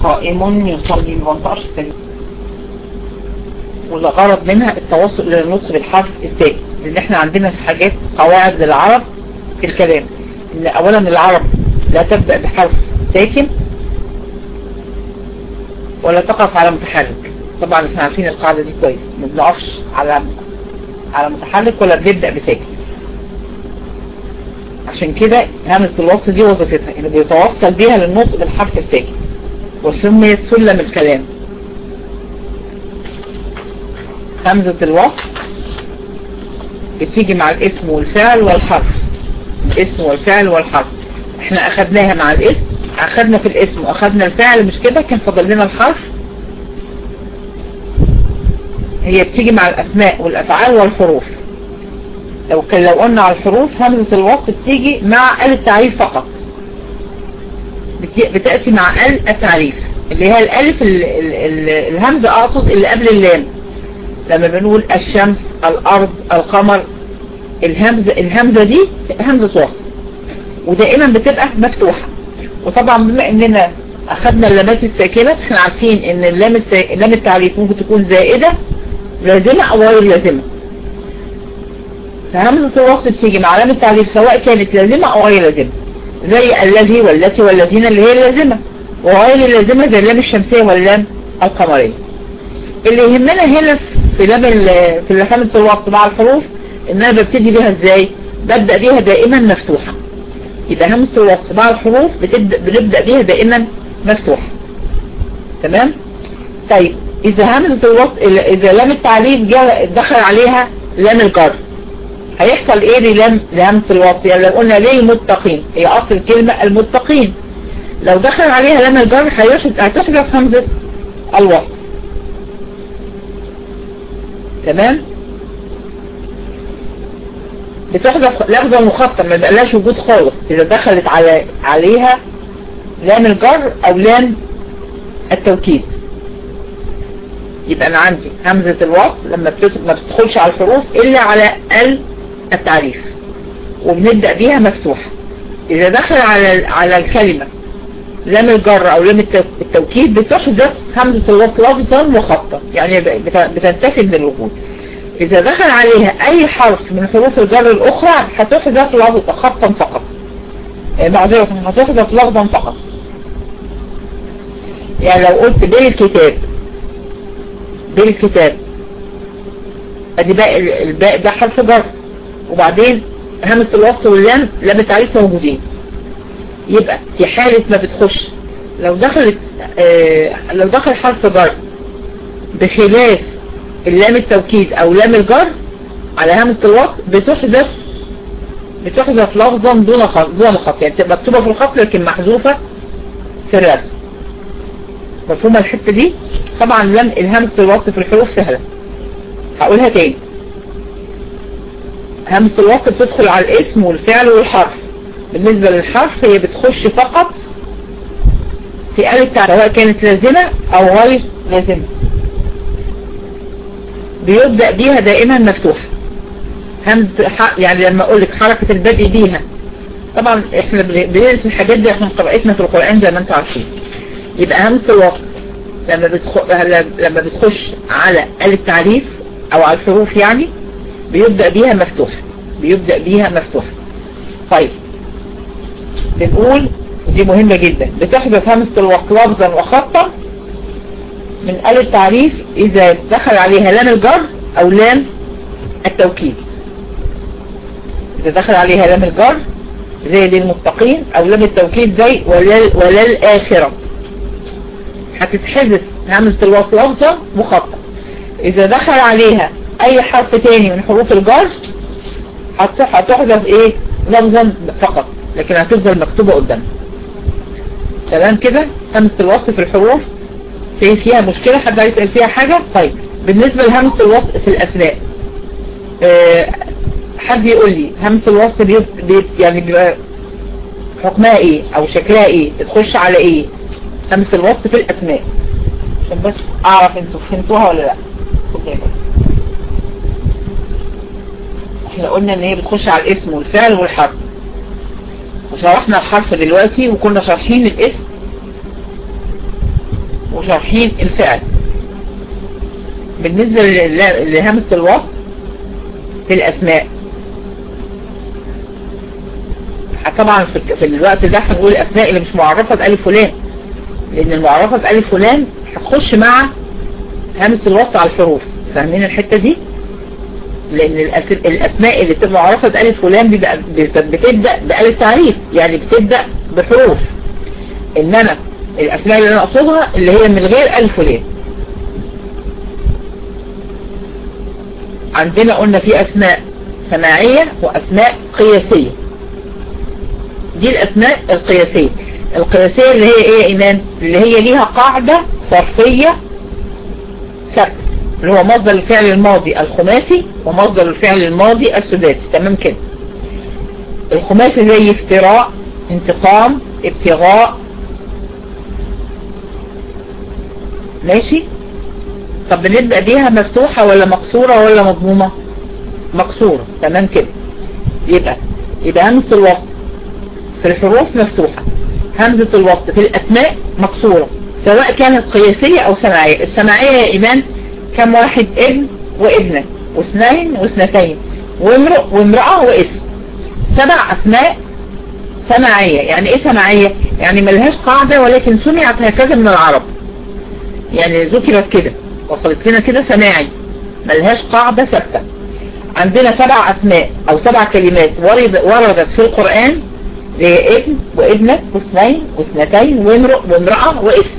قائم يصلي ما بنطقش الساكن، والغرض منها التوصل الى النطق بالحرف الساكن، لان احنا عندنا في حاجات قواعد للعرب في الكلام، ان اولا العرب لا تبدأ بحرف ساكن ولا تقف على متحرك. طبعا احنا عارفين القاعدة دي كويس، ما بنقفش على متحرك ولا بنبدأ بساكن. عشان كده همزة الوصل دي وظيفتها انه بيتوصل بيها للنطق بالحرف الساكن، وسميت سلم الكلام. همزة الوصل بتيجي مع الاسم والفعل والحرف، الاسم والفعل والحرف. احنا اخدناها مع الاسم، اخدنا في الاسم واخدنا الفعل، مش كده؟ كان فضل لنا الحرف. هي بتيجي مع الاسماء والافعال والحروف. لو قلنا على الحروف، همزة الوصل بتيجي مع ال التعريف فقط، بتأتي مع ال التعريف اللي هي الالف الهمزة، اقصد اللي قبل اللام. لما بنقول الشمس، الارض، القمر، الهمزة دي همزة وصل، ودائما بتبقى مفتوحة. وطبعا بما اننا اخذنا اللامات الساكنة، احنا عارفين ان لام التعريف ممكن تكون زائدة لازمة او غير لازمة. فهمزة الوصل بتيجي مع لام التعريف سواء كانت لازمة او غير لازمة، زي الذي والتي والذين اللي هي اللازمة، وغير اللازمة زي اللام الشمسية واللام القمرية. اللي يهمنا هنا في همزة الوصل مع الحروف ان انا ببتدي بيها ازاي؟ ببدأ بيها دائما مفتوحة. يبقى همزة الوصل مع الحروف بنبدأ بيها دائما مفتوحة. تمام؟ طيب اذا همزة الوصل، اذا لام التعريف دخل عليها لام الجر، هيحصل ايه لهمزة الوصل؟ يعني لو قلنا للمتقين، هي اصل الكلمة المتقين، لو دخل عليها لام الجر هتحذف همزة الوصل. تمام؟ بتحذف لفظا مخففا، ما بقلاش وجود خالص اذا دخلت عليها لام الجر او لام التوكيد. يبقى انا عندي همزة الوصل لما ما بتدخلش على الحروف الا على التعريف، وبنبدأ بيها مفتوحة. اذا دخل على الكلمة لام الجر او لام التوكيد بتحذف همزة الوصل لفظا وخطا، يعني بتنتفي من الوجود. اذا دخل عليها اي حرف من حروف الجر الاخرى هتحذف لفظا خطا فقط، معذرة هتحذف لفظا فقط. يعني لو قلت بالكتاب ادي الباء ده حرف جر، وبعدين همزة الوصل واللام لام التعريف موجودين. يبقى في حالة ما بتخش، لو دخل حرف جر بخلاف اللام التوكيد او لام الجر على همزة الوصل بتحذف لفظا دون خط، يعني تبقى مكتوبة في الخط لكن محذوفة في الرسم. مفهومة الحتة دي؟ طبعا الهمزة الوصل في الحروف سهلة، هقولها تاني. همزة الوصل بتدخل على الاسم والفعل والحرف. بالنسبة للحرف هي بتخش فقط في آل التعريف سواء كانت لازمة او غير لازمة، بيبدأ بيها دائما مفتوحة. همزة يعني لما اقول لك حركة البدء بيها، طبعا احنا بندرس الحاجات دي احنا قراءتنا في القرآن زي ما انتم عارفين. يبقى همزة الوصل لما بتخش على آل التعريف او على الحروف يعني بيبدأ بيها مفتوحة. طيب بنقول دي مهمة جدا، بتحذف همزة الوصل لفظا وخطا من آل التعريف اذا دخل عليها لام الجر او لام التوكيد. اذا دخل عليها لام الجر زي للمتقين، او لام التوكيد زي وللآخرة، هتتحذف همزة الوصل لفظا وخطا. اذا دخل عليها اي حرف تاني من حروف الجر هتحذف ايه؟ لفظا فقط، لكن هتفضل مكتوبة قدام. تمام كده؟ همزة الوصل في الحروف فيها مشكلة؟ حد عايز يسأل فيها حاجة؟ طيب بالنسبة لهمزة الوصل في الأسماء، حد يقول لي همزة الوصل يعني بيبقى حكمها ايه او شكلها ايه؟ بتخش على ايه همزة الوصل في الأسماء؟ عشان بس اعرف انتوا فهمتوها ولا لا. احنا قلنا ان هي بتخش على الاسم والفعل والحرف، وشرحنا الحرف دلوقتي وكنا شارحين الاسم وشارحين الفعل. بالنسبة لهمزة الوصل في الأسماء، طبعا في الوقت ده هنقول الأسماء اللي مش معرفة بألف ولام، لأن المعرفة بألف ولام هتخش مع همزة الوصل على الحروف. فاهمين الحتة دي؟ لأن الأسماء اللي بتبقى معرفة بألف ولام بتبدأ بألف تعريف، يعني بتبدأ بحروف. إنما الأسماء اللي أنا أقصدها اللي هي من غير ألف ولام. عندنا قلنا في أسماء سماعية وأسماء قياسية. دي الأسماء القياسية. القياسية اللي هي إيه يا إيمان؟ اللي هي ليها قاعدة صرفية ثابتة، اللي هو مصدر الفعل الماضي الخماسي ومصدر الفعل الماضي السداسي. تمام كده. الخماسي زي افتراء، انتقام، ابتغاء. ماشي. طب بنبدأ بيها مفتوحة ولا مكسورة ولا مضمومة؟ مكسورة. تمام كده. يبقى همزة الوصل في الحروف مفتوحة، همزة الوصل في الأسماء مكسورة، سواء كانت قياسية أو سماعية. السماعية يا إيمان كم واحد؟ ابن وابنة واثنين واثنتين وامرؤ وامرأة واسم. 7 أسماء سماعية. يعني إيه سماعية؟ يعني ملهاش قاعدة ولكن سمعت هكذا من العرب، يعني ذكرت كده وصلت لنا كده سماعي، ملهاش قاعدة ثابتة. عندنا 7 أسماء أو 7 كلمات وردت في القرآن، زي ابن وابنة واثنين واثنتين وامرؤ وامرأة واسم.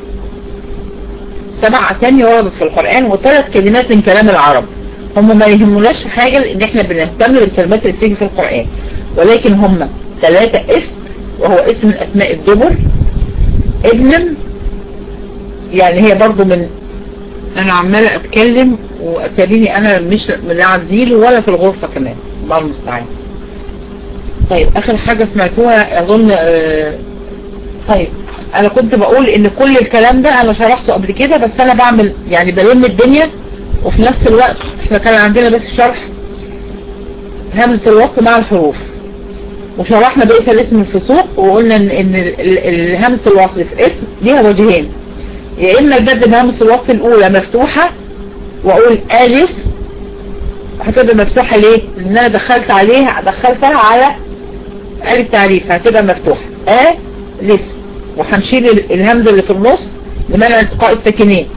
7 أسامي وردت في القرآن و3 كلمات من كلام العرب. هم ما يهموناش في حاجة ان احنا بنهتم بالكلمات اللي بتيجي في القرآن، ولكن هم 3 اسم، وهو اسم من اسماء الدبر. ابن يعني هي برضو من، انا عمالة اتكلم واتريني انا مش من عزيل ولا في الغرفة كمان، الله المستعان. طيب اخر حاجة سمعتوها اظن طيب انا كنت بقول ان كل الكلام ده انا شرحته قبل كده، بس انا بعمل يعني بلم الدنيا، وفي نفس الوقت احنا كان عندنا بس شرح همزة الوصل مع الحروف، وشرحنا بقية الاسم الفسوق، وقلنا ان همزة الوصل في اسم ليها وجهين، يا اما البدء بهمزة الوصل الاولى مفتوحة واقول الف، هتبقى مفتوحة ليه؟ لان انا دخلتها على التعريف، هتبقى مفتوحة لسه، وهنشيل الهمزة اللي في النص لمنع التقاء الساكنين،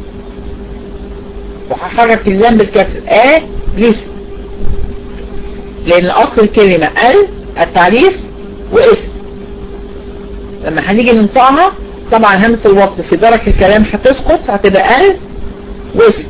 وهحرك اللام بالكسر لسه، لان اصل الكلمة التعريف واسم. لما هنيجي ننطقها طبعا همزة الوصل في درك الكلام هتسقط، هتبقى واسم،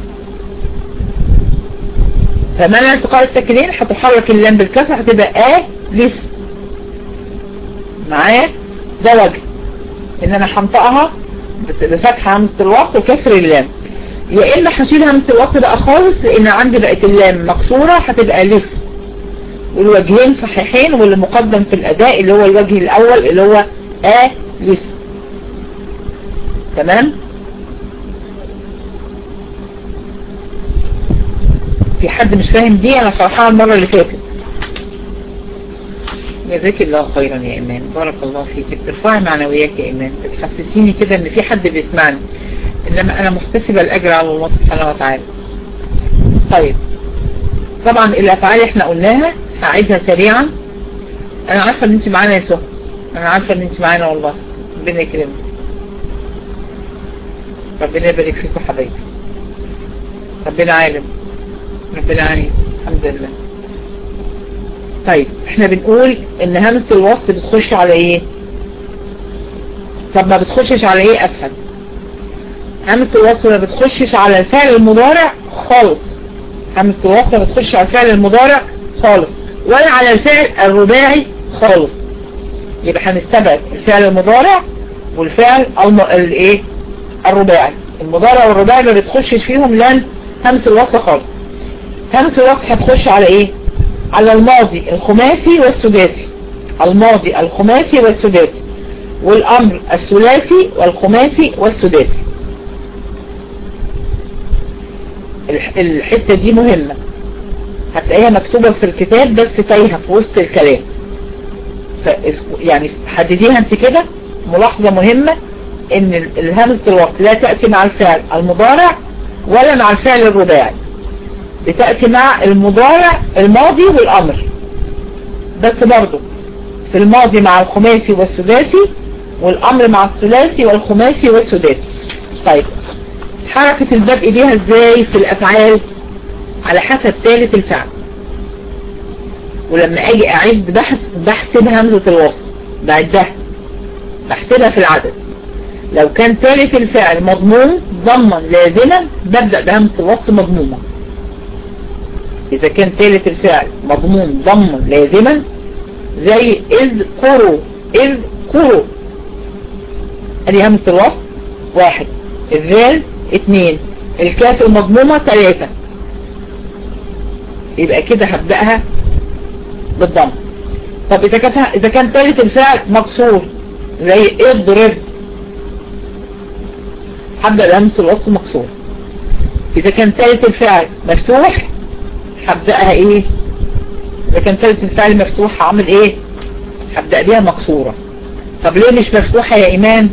فمنع التقاء الساكنين هتحرك اللام بالكسر، هتبقى لسه معايا. ده وجه ان انا هنطقها بفتح همزة الوصل وكسر اللام، يا اما هشيل همزة الوصل بقى خالص لان عندي بقت اللام مكسورة، هتبقى لسه. والوجهين صحيحين، واللي مقدم في الاداء اللي هو الوجه الاول اللي هو لسه. تمام. في حد مش فاهم دي؟ انا شرحها المرة اللي فاتت. جزاك الله خيرا يا ايمان، بارك الله فيك، بترفعي معنويات يا ايمان، بتحسسيني كده ان في حد بيسمعني، انما انا محتسبة الاجر على الله سبحانه وتعالى. طيب طبعا الافعال احنا قلناها، هعيدها سريعا. انا عارفة ان انت معانا يا سهى، انا عارفة ان انت معانا والله، ربنا يكرمك، ربنا يبارك فيكم حبايبي، ربنا عالم، ربنا عالم، الحمد لله. طيب احنا بنقول ان همزة الوصل بتخش على ايه؟ طب ما بتخشش على ايه اسهل؟ همزة الوصل ما بتخشش على الفعل المضارع خالص، همزة الوصل ما بتخش على الفعل المضارع خالص، ولا على الفعل الرباعي خالص. يبقى هنستبعد الفعل المضارع والفعل الايه الرباعي. المضارع والرباعي ما بتخشش فيهم لان همزة الوصل خالص. همزة الوصل هتخش على ايه؟ على الماضي الخماسي والسداسي، الماضي الخماسي والسداسي، والامر الثلاثي والخماسي والسداسي. الحتة دي مهمة، هتلاقيها مكتوبة في الكتاب بس تايهة في وسط الكلام، يعني حدديها انت كده، ملاحظة مهمة ان الهمزة الوصل لا تأتي مع الفعل المضارع ولا مع الفعل الرباعي، بتأتي مع المضارع الماضي والامر بس، برضو في الماضي مع الخماسي والسداسي، والامر مع الثلاثي والخماسي والسداسي. طيب حركة البدء بيها ازاي في الافعال؟ على حسب ثالث الفعل. ولما اجي اعد بحسب همزة الوصل، بعدها بحسبها في العدد. لو كان ثالث الفعل مضموم ضما لازما ببدأ بهمزة الوصل مضمومة. اذا كان ثالث الفعل مضموم ضما لازما زي اذكروا، اذكروا، ادي همزة الوصل 1، الذال 2، الكاف المضمومة 3، يبقى كده هبدأها بالضم. طب اذا كان ثالث الفعل مكسور زي اضرب، هبدأ بهمزة الوصل مكسور. اذا كان ثالث الفعل مفتوح هبدأها ايه؟ اذا كان ثالث الفعل مفتوح هعمل ايه؟ هبدأ بيها مكسورة. طب ليه مش مفتوحة يا ايمان؟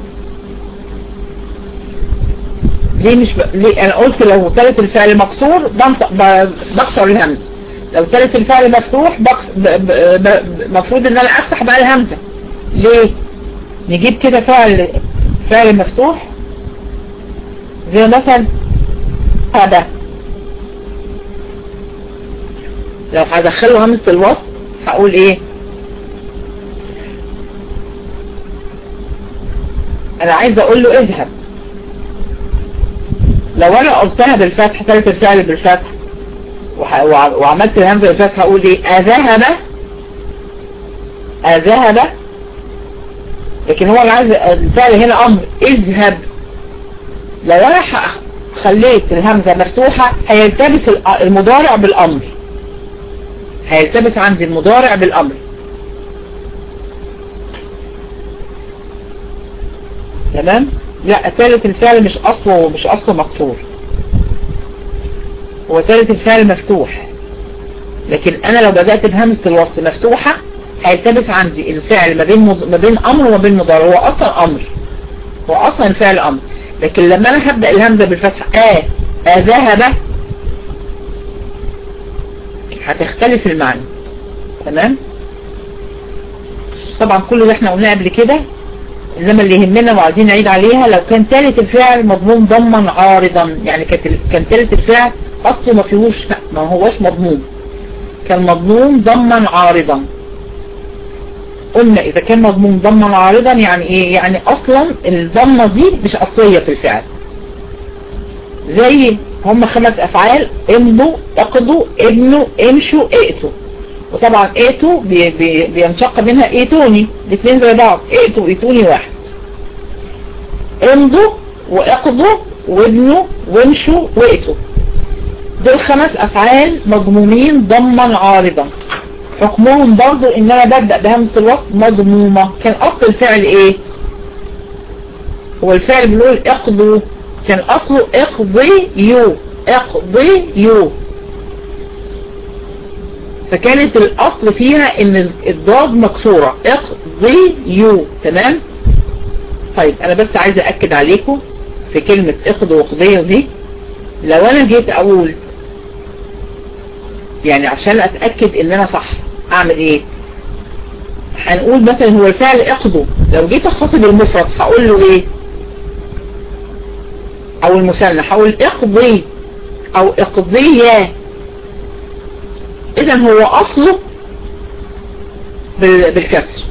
ليه مش ليه انا قلت لو ثالث الفعل مكسور بكسر الهمزة، لو ثالث الفعل مفتوح مفروض ان انا افتح بقى الهمزة. ليه؟ نجيب كده فعل مفتوح زي مثلا هذا، لو هدخله همزة الوصل هقول ايه؟ انا عايز اقول له اذهب، لو انا قلتها بالفتح ثالث الفعل بالفتح وعملت الهمزة بالفتح هقول ايه؟ اذهب، اذهب. لكن هو عايز الفعل هنا امر، اذهب. لو انا خليت الهمزة مفتوحة هيلتبس المضارع بالامر، هيلتبس عندي المضارع بالامر. تمام؟ لا، ثالث الفعل مش اصله مكسور، هو ثالث الفعل مفتوح. لكن انا لو بدأت بهمزة الوصل مفتوحة هيلتبس عندي الفعل ما بين امر وما بين مضارع. هو اصلا امر، هو اصلا الفعل امر. لكن لما انا هبدأ الهمزة بالفتح ذهب هتختلف المعنى. تمام؟ طبعا كل ده احنا قلناه قبل كده، انما اللي يهمنا وعايزين نعيد عليها لو كان ثالث الفعل مضموم ضما عارضا، يعني كان ثالث الفعل اصله ما هوش مضموم، كان مضموم ضما عارضا. قلنا اذا كان مضموم ضما عارضا يعني ايه؟ يعني اصلا الضمه دي مش اصليه في الفعل. زي هم 5 افعال: امضوا، اقضوا، ابنوا، امشوا، ائتوا. وطبعا ائتوا بينشق منها ائتوني، الاثنين زي بعض، ائتوا ائتوني واحد. امضوا واقضوا وابنوا وامشوا وائتوا، دول 5 افعال مضمومين ضما عارضا. حكمهم برضو ان انا ببدأ بهمزة الوصل مضمومة. كان اصل الفعل ايه؟ هو الفعل بنقول اقضوا، كان اصله اقضيوا، اقضيوا. فكانت الاصل فيها ان الضاد مكسورة، اقضيوا. تمام؟ طيب انا بس عايز اكد عليكم في كلمة اقضوا واقضيوا دي. لو انا جيت اقول يعني عشان اتأكد ان انا صح اعمل ايه؟ هنقول مثلا هو الفعل اقضوا، لو جيت اخاطب المفرد هقول له ايه؟ او المثنى هقول اقضي او اقضيا. اذا هو اصله بالكسر،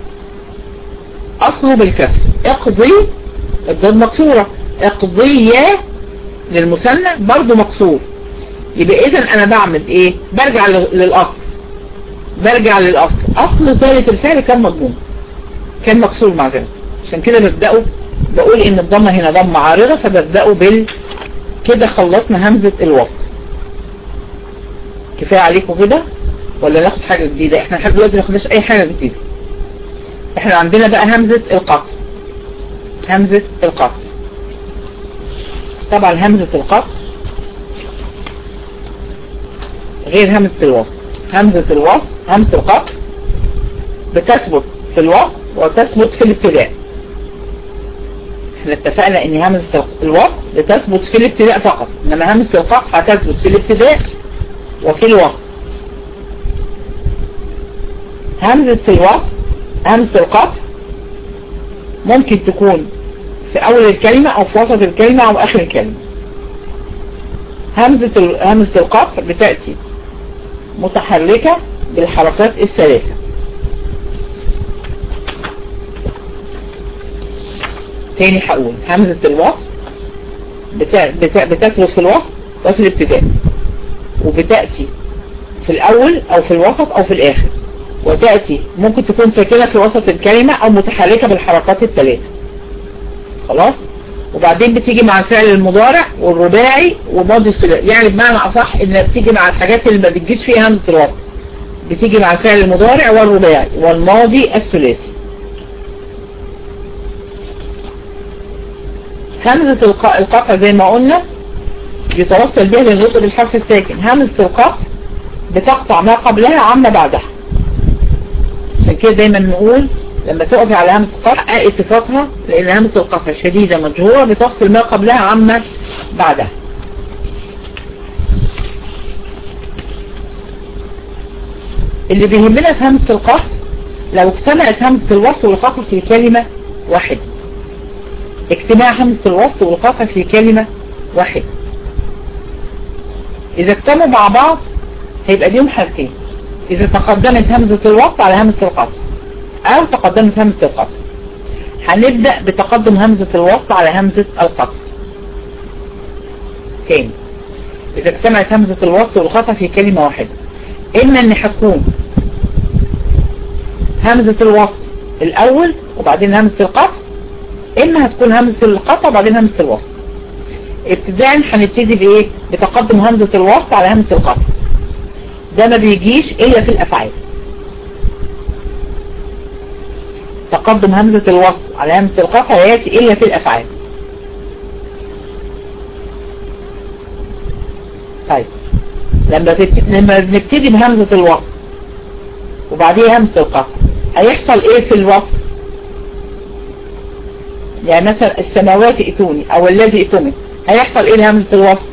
اصله بالكسر. اقضي الضاد مكسورة، اقضيا للمثنى برضو مكسور. يبقى اذا انا بعمل ايه؟ برجع للاصل، اصل ثالث الفعل كان مضموم، كان مكسور مع ذلك. عشان كده بقول ان الضمه هنا ضمه عارضه، فببداه كده. خلصنا همزه الوصل. كفايه عليكم كده ولا ناخد حاجه جديده؟ احنا لحد دلوقتي ما خدناش اي حاجه جديده. احنا عندنا بقى همزه القطع. همزه القطع طبعا همزه القطع غير همزة الوصل. همزة القطع بتثبت في الوصل وتثبت في الابتداء. احنا اتفقنا ان همزة الوصل بتثبت في الابتداء فقط، انما همزة القطع هتثبت في الابتداء وفي الوصل. همزة الوصل، همزة القطع ممكن تكون في اول الكلمة او في وسط الكلمة او اخر الكلمة. همزة القطع بتأتي متحركة بالحركات الثلاثة. تاني هقول همزة الوصل بتثبت في الوصل وفي الابتداء، وبتأتي في الاول او في الوسط او في الاخر، وتأتي ممكن تكون ساكنة في وسط الكلمة او متحركة بالحركات الثلاثة. خلاص. وبعدين بتيجي مع الفعل المضارع والرباعي وماضي الثلاثي، يعني بمعنى اصح انها بتيجي مع الحاجات اللي ما بتجيش فيها همزة الوصل، بتيجي مع الفعل المضارع والرباعي والماضي الثلاثي. همزة القطع زي ما قلنا يتوصل بها للنطق بالحرف الساكن. همزة القطع بتقطع ما قبلها عما بعدها، عشان كده دايما نقول لما تقفي على همزة القطع اقي صفاتها، لان همزة القطع شديدة مجهورة بتفصل ما قبلها عما بعدها. اللي بيهمنا في همزة القطع لو اجتمعت همزة الوصل والقطع في كلمة واحدة. اجتماع همزة الوصل والقطع في كلمة واحدة، اذا اجتمعوا مع بعض هيبقى ليهم حالتين: اذا تقدمت همزة الوصل على همزة القطع او تقدمت همزة القطع. هنبدأ بتقدم همزة الوصل على همزة القطع. تاني، اذا اجتمعت همزة الوصل والقطع في كلمة واحدة، اما ان هتكون همزة الوصل الاول وبعدين همزة القطع، اما هتكون همزة القطع وبعدين همزة الوصل. ابتداء هنبتدي بايه؟ بتقدم همزة الوصل على همزة القطع. ده ما بيجيش الا في الافعال. تقدم همزة الوصل على همزة القطع لا ياتي الا في الافعال. طيب لما بنبتدي بهمزة الوصل وبعديها همزة القطع هيحصل ايه في الوصل؟ يعني مثلا السماوات ائتوني او الذي ائتمن، هيحصل ايه لهمزة الوصل؟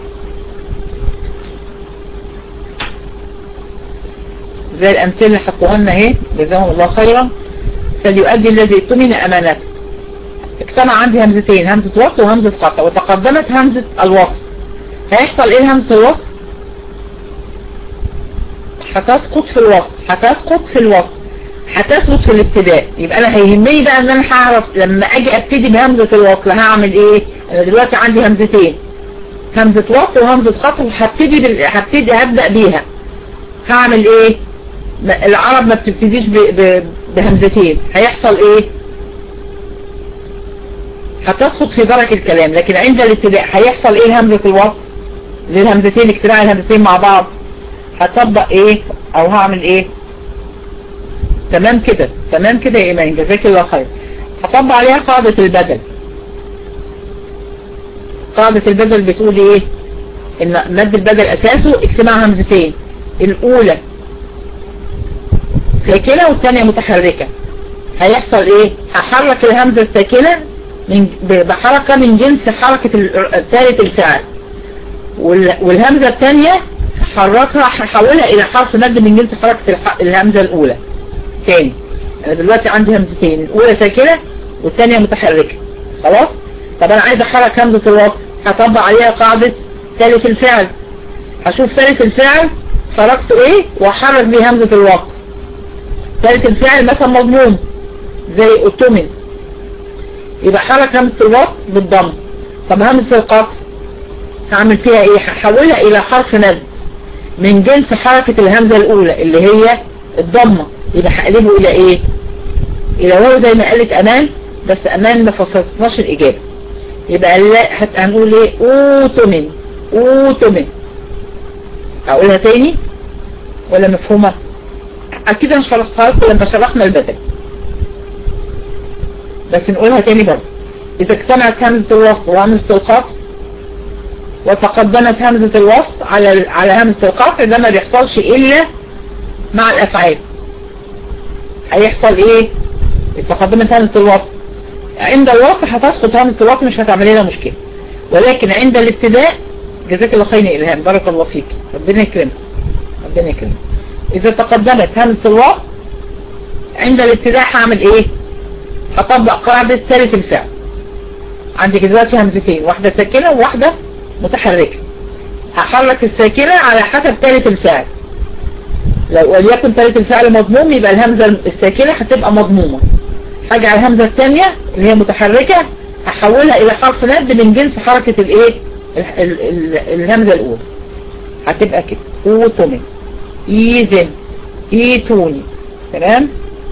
زي الامثله اللي حطوها لنا اهي جزاهم الله خيرا: فليؤدي الذي ائتمن امانته. اجتمع عندي همزتين، همزة وصل وهمزة قطع، وتقدمت همزة الوصل. هيحصل ايه لهمزة الوصل؟ هتسقط في الوصل، هتسقط في الوصل، هتثبت في الابتداء. يبقى انا هيهمني بقى ان انا هعرف لما اجي ابتدي بهمزة الوصل هعمل ايه. انا دلوقتي عندي همزتين، همزة وصل وهمزة قطع، هبدأ بيها. هعمل ايه؟ العرب ما بتبتديش بهمزتين. هيحصل ايه؟ هتسقط في درك الكلام. لكن عند الابتداء هيحصل ايه لهمزة الوصل؟ للهمزتين، اجتماع الهمزتين مع بعض، هطبق ايه او هعمل ايه؟ تمام كده، تمام كده يا ايمان، جزاك الله خير. هطبق عليها قاعدة البدل. قاعدة البدل بتقول ايه؟ ان مد البدل اساسه اجتماع همزتين، الاولى ساكنة والثانية متحركة. هيحصل ايه؟ هحرك الهمزة الساكنة بحركة من جنس حركة ثالث الفعل، والهمزة الثانية هحركها، هحولها الى حرف مد من جنس حركة الهمزة الاولى. تاني، انا دلوقتي عندي همزتين، الاولى ساكنة والثانية متحركة. خلاص. طب انا عايز احرك همزة الوصل، هطبق عليها قاعدة ثالث الفعل. هشوف ثالث الفعل حركته ايه واحرك بيه همزة الوصل. ثالث الفعل مثلا مضمون زي ائتمن، يبقى حرك همزة الوصل بالضم. طب همزة القطع هعمل فيها ايه؟ هحولها الى حرف مد من جنس حركة الهمزة الاولى اللي هي الضمة. يبقى هقلبه الى ايه؟ الى واو زي ما قالت امان، بس امان ما فصلتناش الاجابة. يبقى هنقول ايه؟ ائتمن، ائتمن. اقولها تاني ولا مفهومة؟ اكيد انا شرحتها لكم لما شرحنا البدل، بس نقولها تاني برضه. اذا اجتمعت همزة الوصل وهمزة القطع وتقدمت همزة الوصل على همزة القطع، ده ما بيحصلش الا مع الافعال. هيحصل ايه؟ تقدمت همزة الوصل عند الوقف هتسقط همزة الوقف، مش هتعمل لنا مشكلة، ولكن عند الابتداء جزاك الله خير إلهام، بارك الله فيك، ربنا يكرمك ربنا يكرمك. إذا تقدمت همزة الوقف عند الابتداء هعمل إيه؟ هطبق قاعدة ثالث الفعل. عندي دلوقتي همزتين، واحدة ساكنة وواحدة متحركة، هحرك الساكنة على حسب ثالث الفعل. لو وليكن ثالث الفعل مضموم يبقى الهمزة الساكنة هتبقى مضمومة، هاجي على الهمزة الثانية اللي هي متحركة هحولها إلى حرف ند من جنس حركة الإيه؟ الهمزة الأولى، هتبقى كده أوتومي إيزن إيتوني. تمام؟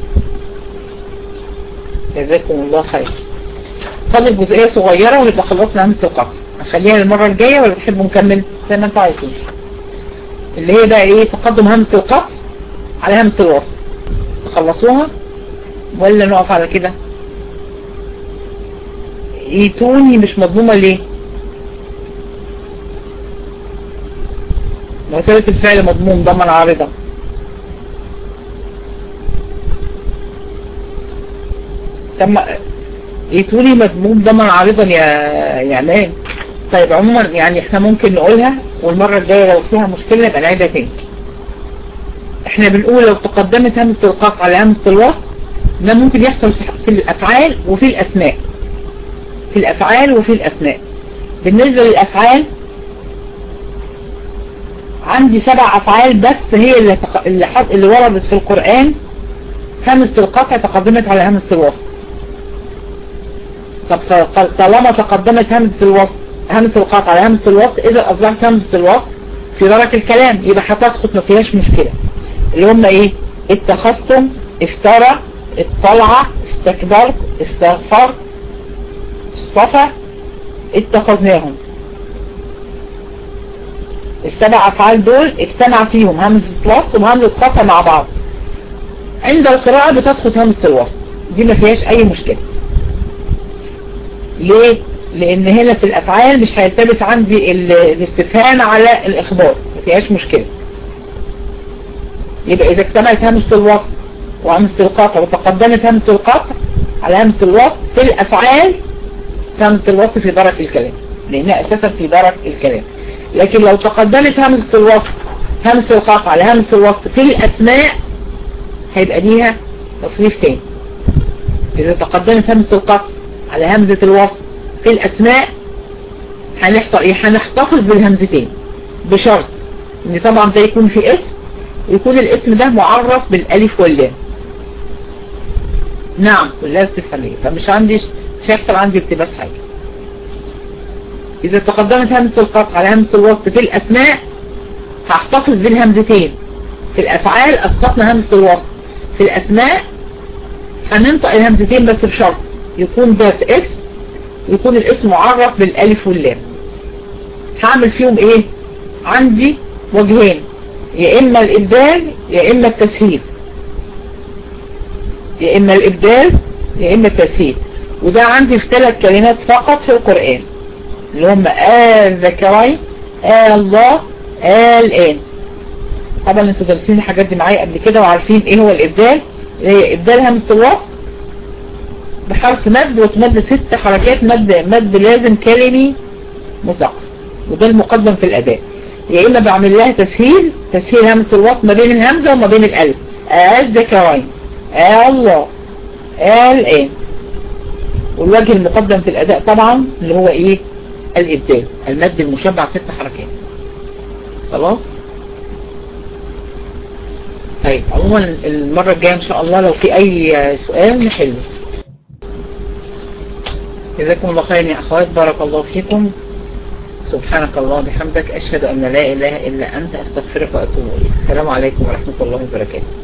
جزاكم الله خير. فاضل جزئية صغيرة ونبقى خلصنا همزة القطع، هنخليها للمرة الجاية ولا تحبوا نكمل زي ما انتوا عايزين؟ اللي هي بقى ايه؟ تقدم همزة القطع على همزة الوصل، تخلصوها ولا نقف على كده؟ ايتوني مش مضمومة ليه؟ لو ثالث الفعل مضموم ضمن عارضة. تم ايتوني مضموم ضمن عارضا يا امان. طيب عموما يعني احنا ممكن نقولها، والمرة الجاية لو فيها مشكلة يبقى نعيدها تاني. احنا بنقول لو تقدمت همزة القطع على همزة الوصل، ده ممكن يحصل في الافعال وفي الاسماء. في الافعال وفي الاسماء. بالنسبة للافعال عندي 7 افعال بس هي اللي وردت في القرآن همزة القطع تقدمت على همزة الوصل. طب طالما تقدمت همزة القطع على همزة الوصل، إذا أصبحت همزة الوصل في درك الكلام يبقى هتسقط، ما فيهاش مشكلة. اللي هم إيه؟ اتخذتم، افترى، اطلع، استكبرت، استغفر، اصطفى، اتخذناهم. ال7 أفعال دول اجتمع فيهم همزة الوصل وهمزة القطع مع بعض. عند القراءة بتسقط همزة الوصل، دي ما فيهاش أي مشكلة. ليه؟ لأن هنا في الأفعال مش هيلتبس عندي الاستفهام على الإخبار، ما فيهاش مشكلة. يبقى إذا اجتمعت همزة الوصل وهمزة القطع وتقدمت همزة القطع على همزة الوصل في الأفعال، همزة الوصل في درك الكلام، لأنها أساسا في درك الكلام. لكن لو تقدمت همزة القطع على همزة الوصل في الأسماء هيبقى ليها تصريف تاني. إذا تقدمت همزة القطع على همزة الوصل في الأسماء هنحتفظ بالهمزتين، بشرط ان طبعا ده يكون في اسم، ويكون الاسم ده معرف بالالف واللام. نعم كلها استفهامية، فمش هيحصل عندي التباس حاجة. إذا تقدمت همزة القطع على همزة الوصل في الأسماء هحتفظ بالهمزتين. في الأفعال أسقطنا همزة الوصل، في الأسماء هننطق الهمزتين بس بشرط يكون ده في اسم، يكون الاسم معرف بالالف واللام. هعمل فيهم ايه؟ عندي وجهين، يا اما الابدال يا اما التسهيل، يا اما الابدال يا اما التسهيل. وده عندي في 3 كلمات فقط في القرآن، اللي هم الذكرين، الله، الآن. طبعا انتوا دارسين الحاجات دي معايا قبل كده وعارفين ايه هو الابدال. ابدال همزة الوصل بحرف مد، وتمد 6 حركات مد لازم كلمي مثقف، وده المقدم في الأداء. يا إما بعمل لها تسهيل همزة الوصل ما بين الهمزة وما بين الألف، الذكرين، الله، الآن. والوجه المقدم في الأداء طبعا اللي هو إيه؟ الإبدال، المد المشبع 6 حركات. خلاص؟ طيب عموما المرة الجاية إن شاء الله لو في أي سؤال نحله. جزاكم الله خيرا يا أخوات، بارك الله فيكم. سبحانك الله وبحمدك، أشهد أن لا إله إلا أنت، أستغفرك وأتوب إليك. السلام عليكم ورحمة الله وبركاته.